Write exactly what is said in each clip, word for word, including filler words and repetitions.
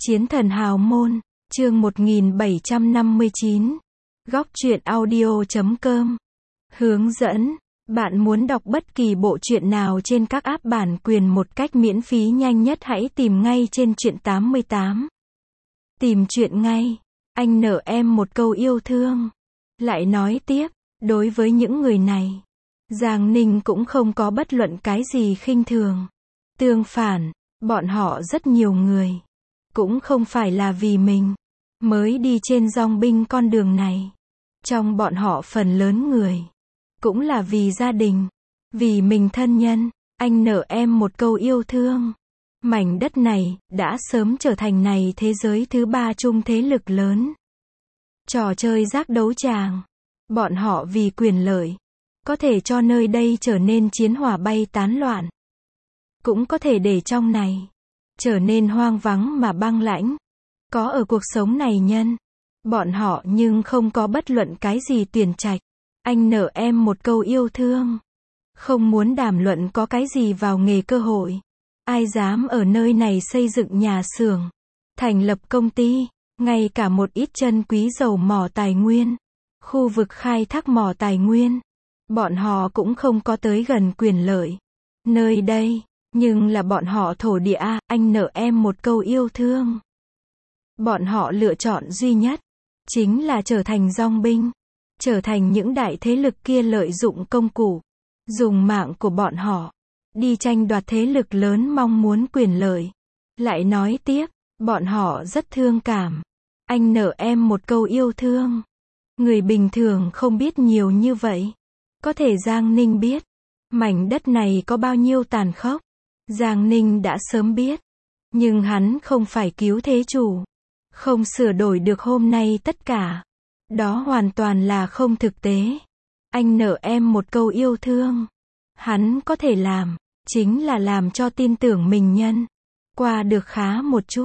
Chiến thần hào môn, chương một nghìn bảy trăm năm mươi chín. Góc truyện audio chấm com. Hướng dẫn. Bạn muốn đọc bất kỳ bộ truyện nào trên các app bản quyền một cách miễn phí nhanh nhất hãy tìm ngay trên truyện tám mươi tám. Tìm truyện ngay. Anh nợ em một câu yêu thương. Lại nói tiếp, đối với những người này, Giang Ninh cũng không có bất luận cái gì khinh thường. Tương phản, bọn họ rất nhiều người cũng không phải là vì mình mới đi trên dòng binh con đường này. Trong bọn họ phần lớn người cũng là vì gia đình, vì mình thân nhân. Anh nợ em một câu yêu thương. Mảnh đất này đã sớm trở thành này thế giới thứ ba chung thế lực lớn. Trò chơi giác đấu tràng. Bọn họ vì quyền lợi có thể cho nơi đây trở nên chiến hỏa bay tán loạn, cũng có thể để trong này trở nên hoang vắng mà băng lãnh. Có ở cuộc sống này nhân bọn họ nhưng không có bất luận cái gì tuyển trạch. Anh nợ em một câu yêu thương. Không muốn đàm luận có cái gì vào nghề cơ hội. Ai dám ở nơi này xây dựng nhà xưởng, thành lập công ty, ngay cả một ít chân quý dầu mỏ tài nguyên, khu vực khai thác mỏ tài nguyên, bọn họ cũng không có tới gần quyền lợi. Nơi đây, nhưng là bọn họ thổ địa a, anh nợ em một câu yêu thương. Bọn họ lựa chọn duy nhất chính là trở thành dòng binh, trở thành những đại thế lực kia lợi dụng công cụ, dùng mạng của bọn họ đi tranh đoạt thế lực lớn mong muốn quyền lợi. Lại nói tiếp, bọn họ rất thương cảm. Anh nợ em một câu yêu thương. Người bình thường không biết nhiều như vậy. Có thể Giang Ninh biết mảnh đất này có bao nhiêu tàn khốc. Giang Ninh đã sớm biết, nhưng hắn không phải cứu thế chủ, không sửa đổi được hôm nay tất cả. Đó hoàn toàn là không thực tế. Anh nợ em một câu yêu thương. Hắn có thể làm chính là làm cho tin tưởng mình nhân qua được khá một chút.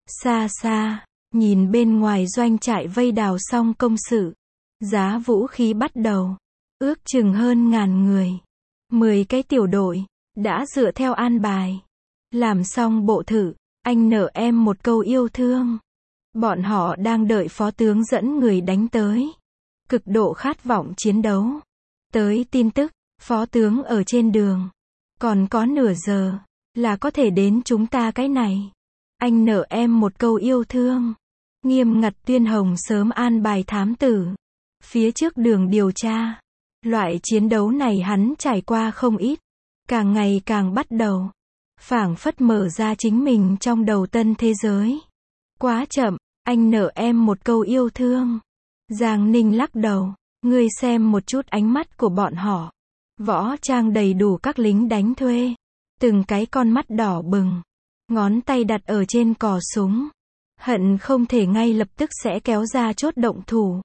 Xa xa, nhìn bên ngoài doanh trại vây đào xong công sự, giá vũ khí bắt đầu, ước chừng hơn ngàn người, mười cái tiểu đội đã dựa theo an bài làm xong bộ thử. Anh nợ em một câu yêu thương. Bọn họ đang đợi phó tướng dẫn người đánh tới, cực độ khát vọng chiến đấu. Tới tin tức, phó tướng ở trên đường, còn có nửa giờ là có thể đến chúng ta cái này. Anh nợ em một câu yêu thương. Nghiêm ngặt tuyên hồng sớm an bài thám tử phía trước đường điều tra. Loại chiến đấu này hắn trải qua không ít, càng ngày càng bắt đầu phảng phất mở ra chính mình trong đầu tân thế giới. Quá chậm. Anh nợ em một câu yêu thương. Giang Ninh lắc đầu. Ngươi xem một chút ánh mắt của bọn họ. Võ trang đầy đủ các lính đánh thuê, từng cái con mắt đỏ bừng, ngón tay đặt ở trên cò súng, hận không thể ngay lập tức sẽ kéo ra chốt động thủ.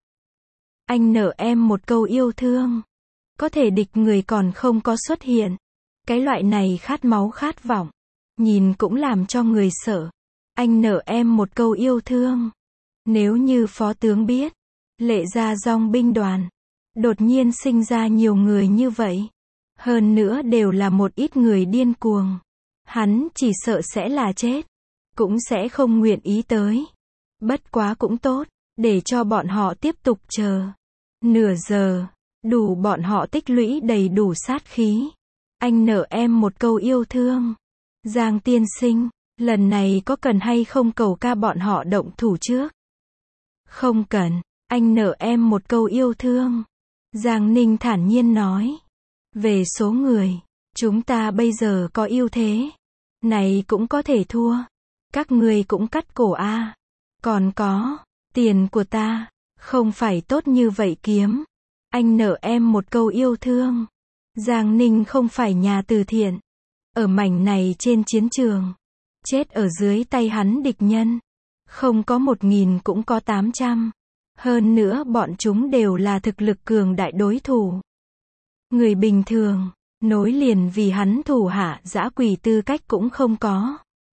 Anh nợ em một câu yêu thương. Có thể địch người còn không có xuất hiện. Cái loại này khát máu khát vọng, nhìn cũng làm cho người sợ. Anh nợ em một câu yêu thương. Nếu như phó tướng biết, Lệ Gia dòng binh đoàn đột nhiên sinh ra nhiều người như vậy, hơn nữa đều là một ít người điên cuồng, hắn chỉ sợ sẽ là chết, cũng sẽ không nguyện ý tới. Bất quá cũng tốt, để cho bọn họ tiếp tục chờ. Nửa giờ, đủ bọn họ tích lũy đầy đủ sát khí. Anh nợ em một câu yêu thương. Giang tiên sinh, lần này có cần hay không cầu ca bọn họ động thủ trước? Không cần. Anh nợ em một câu yêu thương. Giang Ninh thản nhiên nói. Về số người, chúng ta bây giờ có ưu thế. Này cũng có thể thua. Các người cũng cắt cổ a. Còn có, tiền của ta không phải tốt như vậy kiếm. Anh nợ em một câu yêu thương. Giang Ninh không phải nhà từ thiện. Ở mảnh này trên chiến trường, chết ở dưới tay hắn địch nhân, không có một nghìn cũng có tám trăm. Hơn nữa bọn chúng đều là thực lực cường đại đối thủ. Người bình thường, nối liền vì hắn thủ hạ dã quỷ tư cách cũng không có.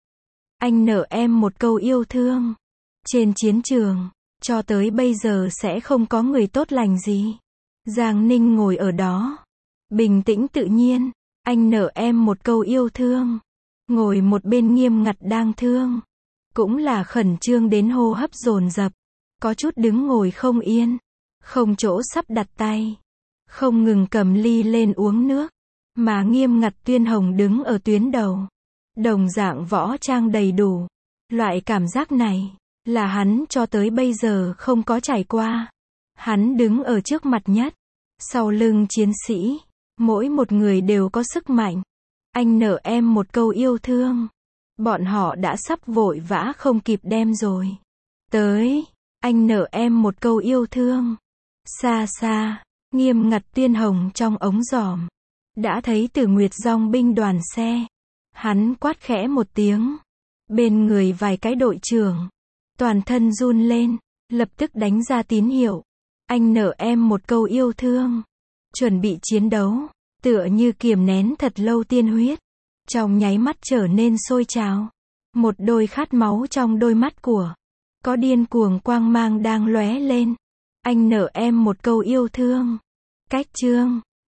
Anh nợ em một câu yêu thương. Trên chiến trường, cho tới bây giờ sẽ không có người tốt lành gì. Giang Ninh ngồi ở đó, bình tĩnh tự nhiên. Anh nợ em một câu yêu thương. Ngồi một bên Nghiêm Ngặt đang thương. cũng là khẩn trương đến hô hấp dồn dập, có chút đứng ngồi không yên, không chỗ sắp đặt tay, không ngừng cầm ly lên uống nước, mà nghiêm ngặt Tuyên Hồng đứng ở tuyến đầu, đồng dạng võ trang đầy đủ. Loại cảm giác này, là hắn cho tới bây giờ không có trải qua. Hắn đứng ở trước mặt nhất, sau lưng chiến sĩ, mỗi một người đều có sức mạnh. Anh nợ em một câu yêu thương. Bọn họ đã sắp vội vã không kịp đem rồi. Tới, anh nợ em một câu yêu thương. Xa xa, nghiêm ngặt Tuyên Hồng trong ống dòm, đã thấy Tử Nguyệt dòng binh đoàn xe. Hắn quát khẽ một tiếng. Bên người vài cái đội trưởng, toàn thân run lên, lập tức đánh ra tín hiệu. Anh nợ em một câu yêu thương. Chuẩn bị chiến đấu, tựa như kiềm nén thật lâu tiên huyết, trong nháy mắt trở nên sôi trào. Một đôi khát máu trong đôi mắt của, có điên cuồng quang mang đang lóe lên. Anh nợ em một câu yêu thương. Cách chương